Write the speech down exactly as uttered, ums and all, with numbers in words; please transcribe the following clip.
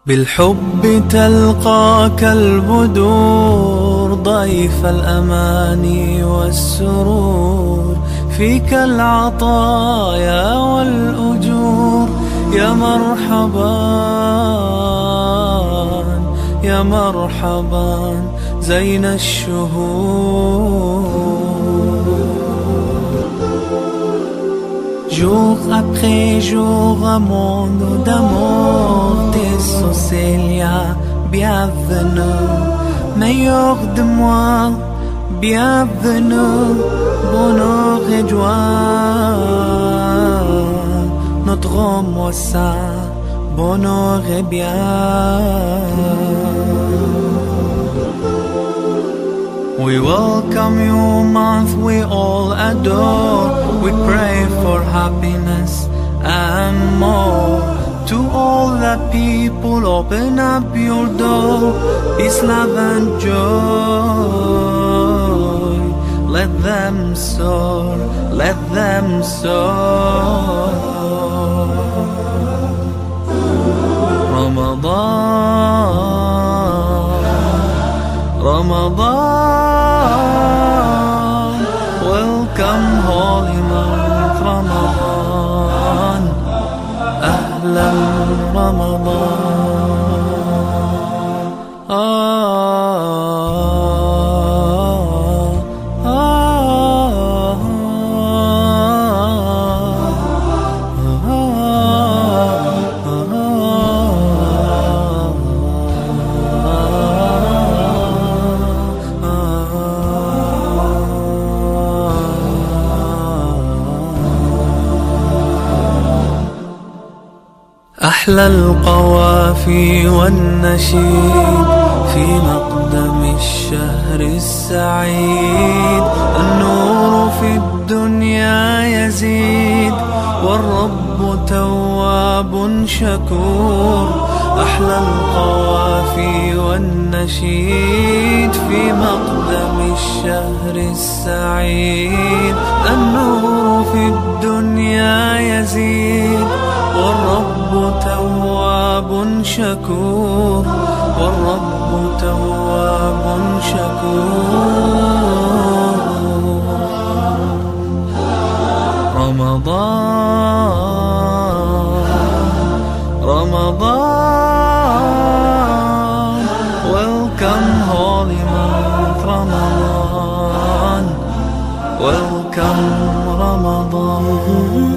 بالحب تلقاك البدور ضيف الأماني والسرور، فيك العطايا والأجور. يا مرحبا يا مرحبا زين الشهور. Jour après jour, un monde d'amour, tes Célia, bienvenue, meilleur de moi, bienvenue, bonheur et joie, notre moi ça, bonheur et bien. We welcome you, month we all adore. We pray for happiness and more. To all the people, open up your door. Peace, love and joy. Let them soar, let them soar. Ramadan, Ramadan, welcome holy month Ramadan, Ahlan Ramadan. Ah, ah, أحلى القوافي والنشيد في مقدم الشهر السعيد. النور في الدنيا يزيد والرب تواب شكور. أحلى القوافي والنشيد في مقدم الشهر السعيد. النور في الدنيا يزيد والرب تواب شكور، والرب تواب شكور. رمضان رمضان welcome holy month Ramadan, welcome Ramadan.